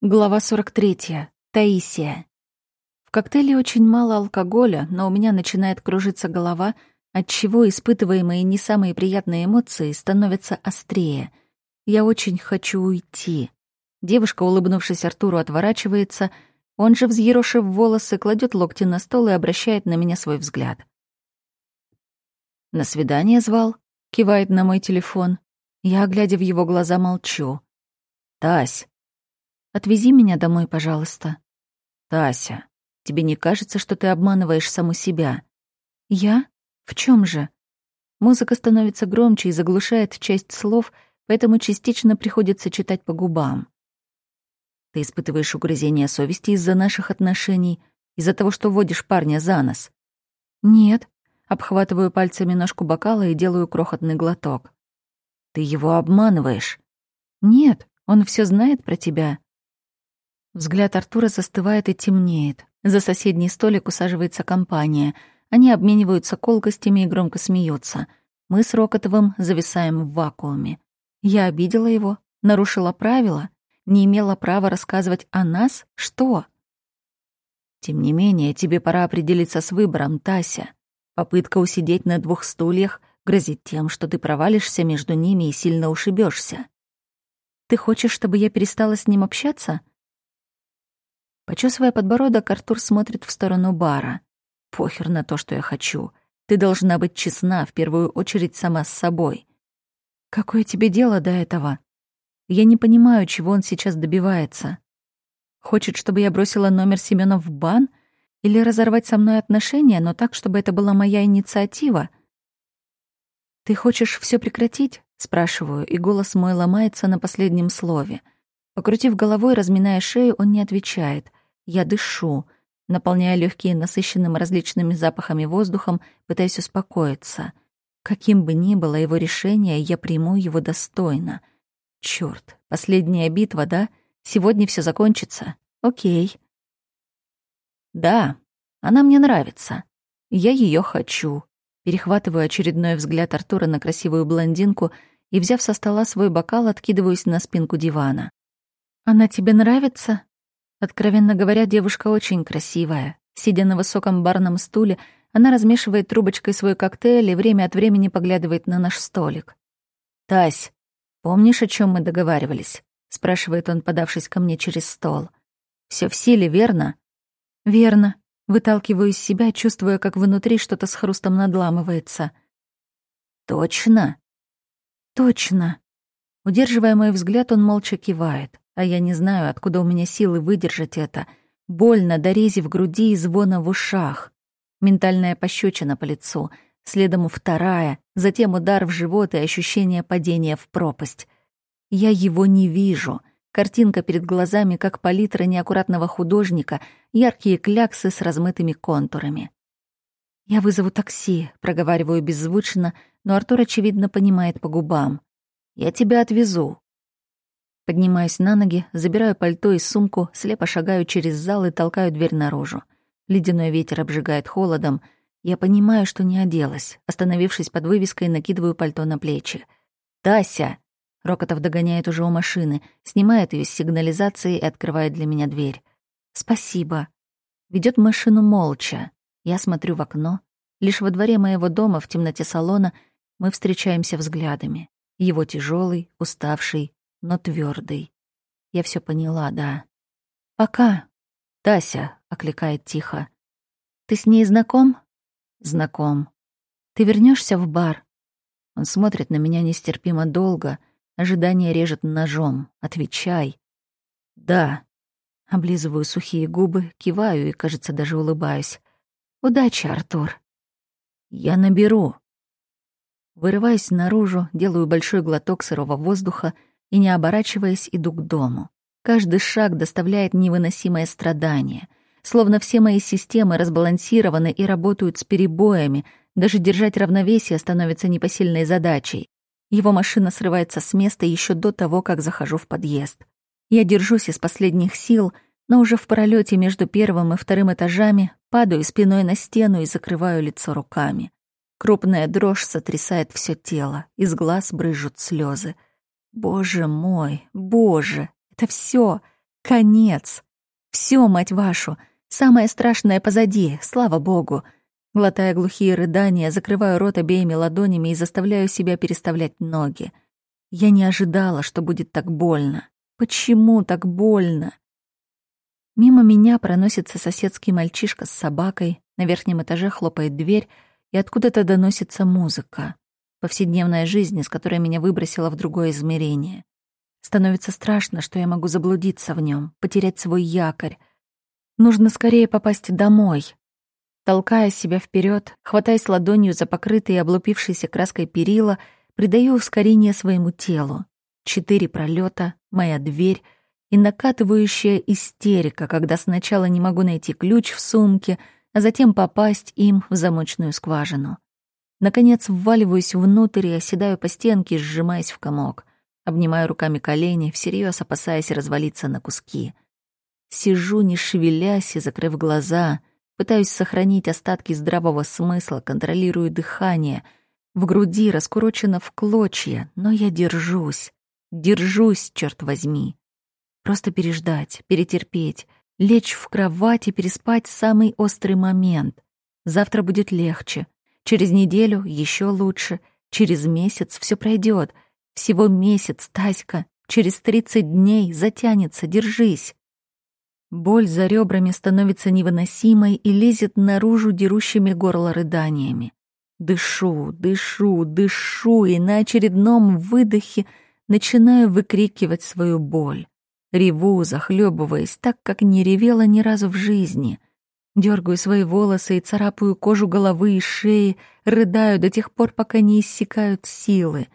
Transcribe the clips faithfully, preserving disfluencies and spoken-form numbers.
Глава сорок третья. Таисия. В коктейле очень мало алкоголя, но у меня начинает кружиться голова, отчего испытываемые не самые приятные эмоции становятся острее. Я очень хочу уйти. Девушка, улыбнувшись Артуру, отворачивается. Он же, взъерошив волосы, кладет локти на стол и обращает на меня свой взгляд. «На свидание звал?» — кивает на мой телефон. Я, глядя в его глаза, молчу. «Тась!» «Отвези меня домой, пожалуйста». «Тася, тебе не кажется, что ты обманываешь саму себя?» «Я? В чем же?» Музыка становится громче и заглушает часть слов, поэтому частично приходится читать по губам. «Ты испытываешь угрызение совести из-за наших отношений, из-за того, что водишь парня за нос?» «Нет». Обхватываю пальцами ножку бокала и делаю крохотный глоток. «Ты его обманываешь?» «Нет, он все знает про тебя». Взгляд Артура застывает и темнеет. За соседний столик усаживается компания. Они обмениваются колкостями и громко смеются. Мы с Рокотовым зависаем в вакууме. Я обидела его, нарушила правила, не имела права рассказывать о нас? Что? Тем не менее, тебе пора определиться с выбором, Тася. Попытка усидеть на двух стульях грозит тем, что ты провалишься между ними и сильно ушибешься. Ты хочешь, чтобы я перестала с ним общаться? Почесывая подбородок, Артур смотрит в сторону бара. Похер на то, что я хочу. Ты должна быть честна, в первую очередь, сама с собой. Какое тебе дело до этого? Я не понимаю, чего он сейчас добивается. Хочет, чтобы я бросила номер Семёна в бан? Или разорвать со мной отношения, но так, чтобы это была моя инициатива? Ты хочешь все прекратить? Спрашиваю, и голос мой ломается на последнем слове. Покрутив головой, разминая шею, он не отвечает. Я дышу, наполняя легкие насыщенным различными запахами воздухом, пытаясь успокоиться. Каким бы ни было его решение, я приму его достойно. Чёрт, последняя битва, да? Сегодня все закончится. Окей. Да, она мне нравится. Я ее хочу. Перехватываю очередной взгляд Артура на красивую блондинку и, взяв со стола свой бокал, откидываюсь на спинку дивана. «Она тебе нравится?» Откровенно говоря, девушка очень красивая. Сидя на высоком барном стуле, она размешивает трубочкой свой коктейль и время от времени поглядывает на наш столик. «Тась, помнишь, о чем мы договаривались?» — спрашивает он, подавшись ко мне через стол. Все в силе, верно?» «Верно». Выталкиваю из себя, чувствуя, как внутри что-то с хрустом надламывается. «Точно?» «Точно». Удерживая мой взгляд, он молча кивает. А я не знаю, откуда у меня силы выдержать это. Больно до рези в груди и звона в ушах. Ментальная пощечина по лицу, следом вторая, затем удар в живот и ощущение падения в пропасть. Я его не вижу. Картинка перед глазами, как палитра неаккуратного художника, яркие кляксы с размытыми контурами. «Я вызову такси», — проговариваю беззвучно, но Артур, очевидно, понимает по губам. «Я тебя отвезу». Поднимаюсь на ноги, забираю пальто и сумку, слепо шагаю через зал и толкаю дверь наружу. Ледяной ветер обжигает холодом. Я понимаю, что не оделась. Остановившись под вывеской, накидываю пальто на плечи. «Тася!» Рокотов догоняет уже у машины, снимает ее с сигнализации и открывает для меня дверь. «Спасибо». Ведет машину молча. Я смотрю в окно. Лишь во дворе моего дома, в темноте салона, мы встречаемся взглядами. Его тяжелый, уставший, но твердый. Я все поняла, да. «Пока». «Тася», — окликает тихо. «Ты с ней знаком?» «Знаком». «Ты вернешься в бар?» Он смотрит на меня нестерпимо долго. Ожидание режет ножом. «Отвечай». «Да». Облизываю сухие губы, киваю и, кажется, даже улыбаюсь. «Удачи, Артур». «Я наберу». Вырываюсь наружу, делаю большой глоток сырого воздуха и, не оборачиваясь, иду к дому. Каждый шаг доставляет невыносимое страдание. Словно все мои системы разбалансированы и работают с перебоями. Даже держать равновесие становится непосильной задачей. Его машина срывается с места еще до того, как захожу в подъезд. Я держусь из последних сил, но уже в пролете между первым и вторым этажами падаю спиной на стену и закрываю лицо руками. Крупная дрожь сотрясает все тело, из глаз брызжут слезы. Боже мой, боже, это все. Конец. Всё, мать вашу, самое страшное позади, слава богу. Глотая глухие рыдания, закрываю рот обеими ладонями и заставляю себя переставлять ноги. Я не ожидала, что будет так больно. Почему так больно? Мимо меня проносится соседский мальчишка с собакой, на верхнем этаже хлопает дверь, и откуда-то доносится музыка. Повседневная жизнь, из которой меня выбросила в другое измерение. Становится страшно, что я могу заблудиться в нем, потерять свой якорь. Нужно скорее попасть домой. Толкая себя вперед, хватаясь ладонью за покрытые облупившейся краской перила, придаю ускорение своему телу. Четыре пролета, моя дверь и накатывающая истерика, когда сначала не могу найти ключ в сумке, а затем попасть им в замочную скважину. Наконец вваливаюсь внутрь и оседаю по стенке, сжимаясь в комок. Обнимаю руками колени, всерьез опасаясь развалиться на куски. Сижу, не шевелясь и закрыв глаза, пытаюсь сохранить остатки здравого смысла, контролирую дыхание. В груди раскурочено в клочья, но я держусь. Держусь, черт возьми. Просто переждать, перетерпеть, лечь в кровать и переспать самый острый момент. Завтра будет легче. Через неделю еще лучше. Через месяц все пройдет. Всего месяц, Таська. Через тридцать дней затянется, держись. Боль за ребрами становится невыносимой и лезет наружу дерущими горло рыданиями. Дышу, дышу, дышу, и на очередном выдохе начинаю выкрикивать свою боль. Реву, захлебываясь, так, как не ревела ни разу в жизни. Дергаю свои волосы и царапаю кожу головы и шеи, рыдаю до тех пор, пока не иссякают силы.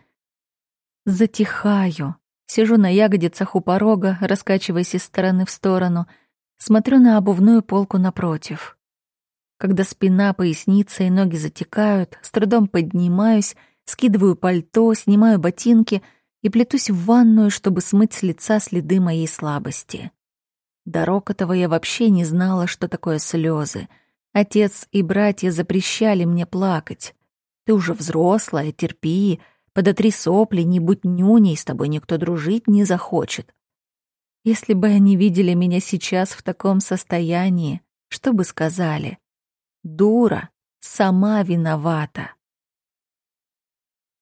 Затихаю, сижу на ягодицах у порога, раскачиваясь из стороны в сторону, смотрю на обувную полку напротив. Когда спина, поясница и ноги затекают, с трудом поднимаюсь, скидываю пальто, снимаю ботинки и плетусь в ванную, чтобы смыть с лица следы моей слабости. До Рокотова я вообще не знала, что такое слезы. Отец и братья запрещали мне плакать. «Ты уже взрослая, терпи, подотри сопли, не будь нюней, с тобой никто дружить не захочет». Если бы они видели меня сейчас в таком состоянии, что бы сказали? Дура, сама виновата.